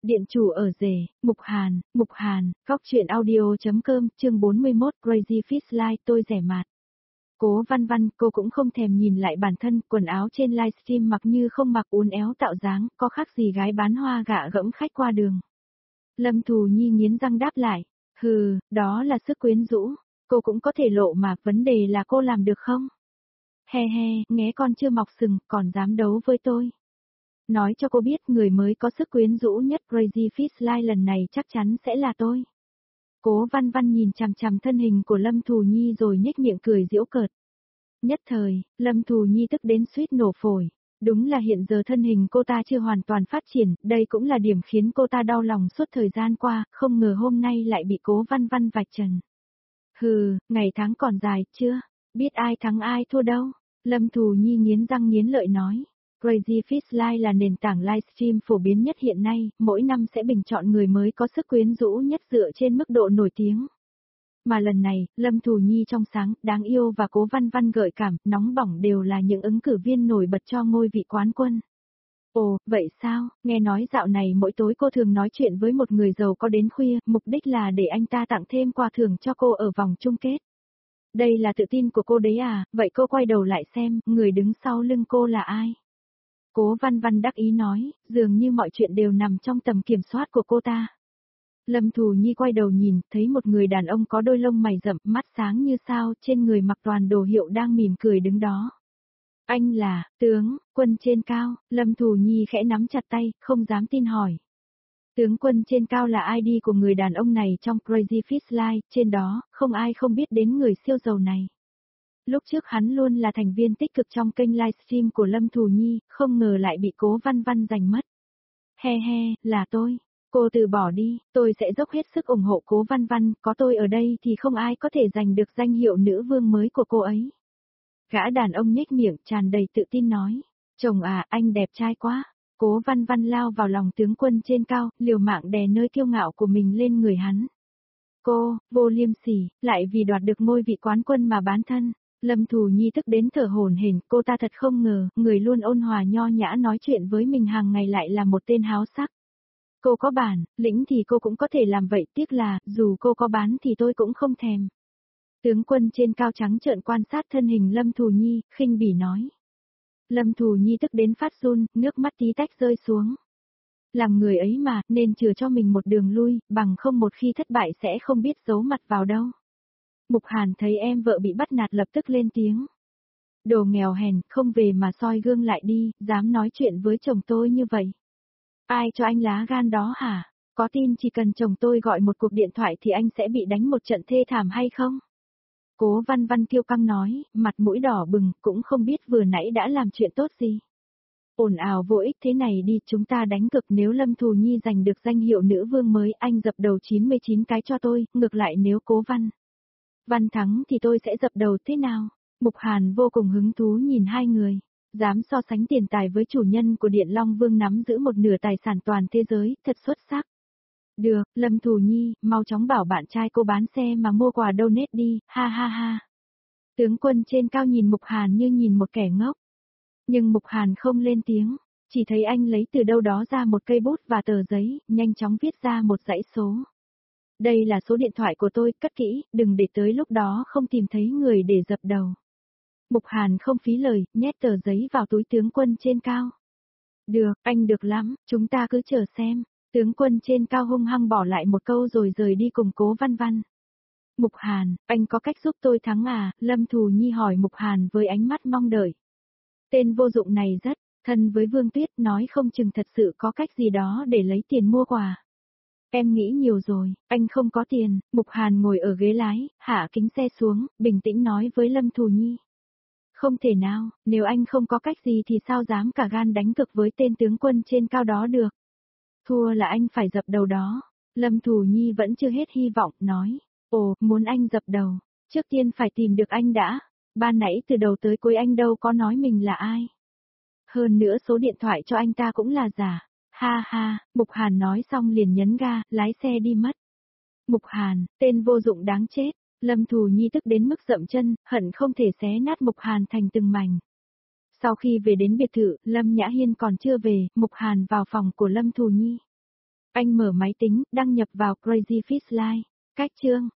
Điện chủ ở rể, Mục Hàn, góc truyện audio.com, chương 41, Crazy Fish Life, tôi rẻ mạt. Cố Văn Văn, cô cũng không thèm nhìn lại bản thân, quần áo trên livestream mặc như không mặc, uốn éo tạo dáng, có khác gì gái bán hoa gạ gẫm khách qua đường. Lâm Thù Nhi nghiến răng đáp lại, hừ, đó là sức quyến rũ, cô cũng có thể lộ mà, vấn đề là cô làm được không? He he, nghé con chưa mọc sừng, còn dám đấu với tôi. Nói cho cô biết người mới có sức quyến rũ nhất Crazy Fish Life lần này chắc chắn sẽ là tôi. Cố Văn Văn nhìn chằm chằm thân hình của Lâm Thù Nhi rồi nhếch miệng cười giễu cợt. Nhất thời, Lâm Thù Nhi tức đến suýt nổ phổi. Đúng là hiện giờ thân hình cô ta chưa hoàn toàn phát triển, đây cũng là điểm khiến cô ta đau lòng suốt thời gian qua, không ngờ hôm nay lại bị Cố Văn Văn vạch trần. Hừ, ngày tháng còn dài, chưa biết ai thắng ai thua đâu. Lâm Thù Nhi nghiến răng nghiến lợi nói. Crazy Fish Live là nền tảng livestream phổ biến nhất hiện nay, mỗi năm sẽ bình chọn người mới có sức quyến rũ nhất dựa trên mức độ nổi tiếng. Mà lần này, Lâm Thù Nhi trong sáng, đáng yêu và Cố Văn Văn gợi cảm, nóng bỏng đều là những ứng cử viên nổi bật cho ngôi vị quán quân. Ồ, vậy sao, nghe nói dạo này mỗi tối cô thường nói chuyện với một người giàu có đến khuya, mục đích là để anh ta tặng thêm quà thưởng cho cô ở vòng chung kết. Đây là tự tin của cô đấy à, vậy cô quay đầu lại xem, người đứng sau lưng cô là ai? Cố Văn Văn đắc ý nói, dường như mọi chuyện đều nằm trong tầm kiểm soát của cô ta. Lâm Thù Nhi quay đầu nhìn, thấy một người đàn ông có đôi lông mày rậm, mắt sáng như sao, trên người mặc toàn đồ hiệu đang mỉm cười đứng đó. Anh là, tướng, quân trên cao, Lâm Thù Nhi khẽ nắm chặt tay, không dám tin hỏi. Tướng quân trên cao là ID của người đàn ông này trong Crazy Fish Live, trên đó, không ai không biết đến người siêu giàu này. Lúc trước hắn luôn là thành viên tích cực trong kênh livestream của Lâm Thù Nhi, không ngờ lại bị Cố Văn Văn giành mất. He he, là tôi. Cô từ bỏ đi, tôi sẽ dốc hết sức ủng hộ Cố Văn Văn, có tôi ở đây thì không ai có thể giành được danh hiệu nữ vương mới của cô ấy. Gã đàn ông nhếch miệng tràn đầy tự tin nói. Chồng à, anh đẹp trai quá. Cố Văn Văn lao vào lòng tướng quân trên cao, liều mạng đè nơi kiêu ngạo của mình lên người hắn. Cô, vô liêm sỉ, lại vì đoạt được ngôi vị quán quân mà bán thân. Lâm Thù Nhi tức đến thở hổn hển, cô ta thật không ngờ, người luôn ôn hòa nho nhã nói chuyện với mình hàng ngày lại là một tên háo sắc. Cô có bản lĩnh thì cô cũng có thể làm vậy, tiếc là, dù cô có bán thì tôi cũng không thèm. Tướng quân trên cao trắng trợn quan sát thân hình Lâm Thù Nhi, khinh bỉ nói. Lâm Thù Nhi tức đến phát run, nước mắt tí tách rơi xuống. Làm người ấy mà, nên chừa cho mình một đường lui, bằng không một khi thất bại sẽ không biết giấu mặt vào đâu. Mục Hàn thấy em vợ bị bắt nạt lập tức lên tiếng. Đồ nghèo hèn, không về mà soi gương lại đi, dám nói chuyện với chồng tôi như vậy. Ai cho anh lá gan đó hả? Có tin chỉ cần chồng tôi gọi một cuộc điện thoại thì anh sẽ bị đánh một trận thê thảm hay không? Cố Văn Văn kiêu căng nói, mặt mũi đỏ bừng, cũng không biết vừa nãy đã làm chuyện tốt gì. Ồn ào vô ích thế này đi, chúng ta đánh cực, nếu Lâm Thù Nhi giành được danh hiệu nữ vương mới, anh dập đầu 99 cái cho tôi, ngược lại nếu Cố Văn thắng thì tôi sẽ dập đầu thế nào? Mục Hàn vô cùng hứng thú nhìn hai người. Dám so sánh tiền tài với chủ nhân của Điện Long Vương nắm giữ một nửa tài sản toàn thế giới, thật xuất sắc. Được, Lâm Thù Nhi, mau chóng bảo bạn trai cô bán xe mà mua quà donate đi, ha ha ha. Tướng quân trên cao nhìn Mục Hàn như nhìn một kẻ ngốc. Nhưng Mục Hàn không lên tiếng, chỉ thấy anh lấy từ đâu đó ra một cây bút và tờ giấy, nhanh chóng viết ra một dãy số. Đây là số điện thoại của tôi, cất kỹ, đừng để tới lúc đó không tìm thấy người để dập đầu. Mục Hàn không phí lời, nhét tờ giấy vào túi tướng quân trên cao. Được, anh được lắm, chúng ta cứ chờ xem. Tướng quân trên cao hung hăng bỏ lại một câu rồi rời đi cùng Cố Văn Văn. Mục Hàn, anh có cách giúp tôi thắng à? Lâm Thù Nhi hỏi Mục Hàn với ánh mắt mong đợi. Tên vô dụng này rất thân với Vương Tuyết, nói không chừng thật sự có cách gì đó để lấy tiền mua quà. Em nghĩ nhiều rồi, anh không có tiền. Mục Hàn ngồi ở ghế lái, hạ kính xe xuống, bình tĩnh nói với Lâm Thù Nhi. Không thể nào, nếu anh không có cách gì thì sao dám cả gan đánh cược với tên tướng quân trên cao đó được. Thua là anh phải dập đầu đó. Lâm Thù Nhi vẫn chưa hết hy vọng, nói. Ồ, muốn anh dập đầu, trước tiên phải tìm được anh đã. Ban nãy từ đầu tới cuối anh đâu có nói mình là ai. Hơn nữa số điện thoại cho anh ta cũng là giả. Ha ha, Mục Hàn nói xong liền nhấn ga, lái xe đi mất. Mục Hàn, tên vô dụng đáng chết. Lâm Thù Nhi tức đến mức dậm chân, hận không thể xé nát Mục Hàn thành từng mảnh. Sau khi về đến biệt thự, Lâm Nhã Hiên còn chưa về, Mục Hàn vào phòng của Lâm Thù Nhi. Anh mở máy tính, đăng nhập vào Crazy Fish Live. Cách chương.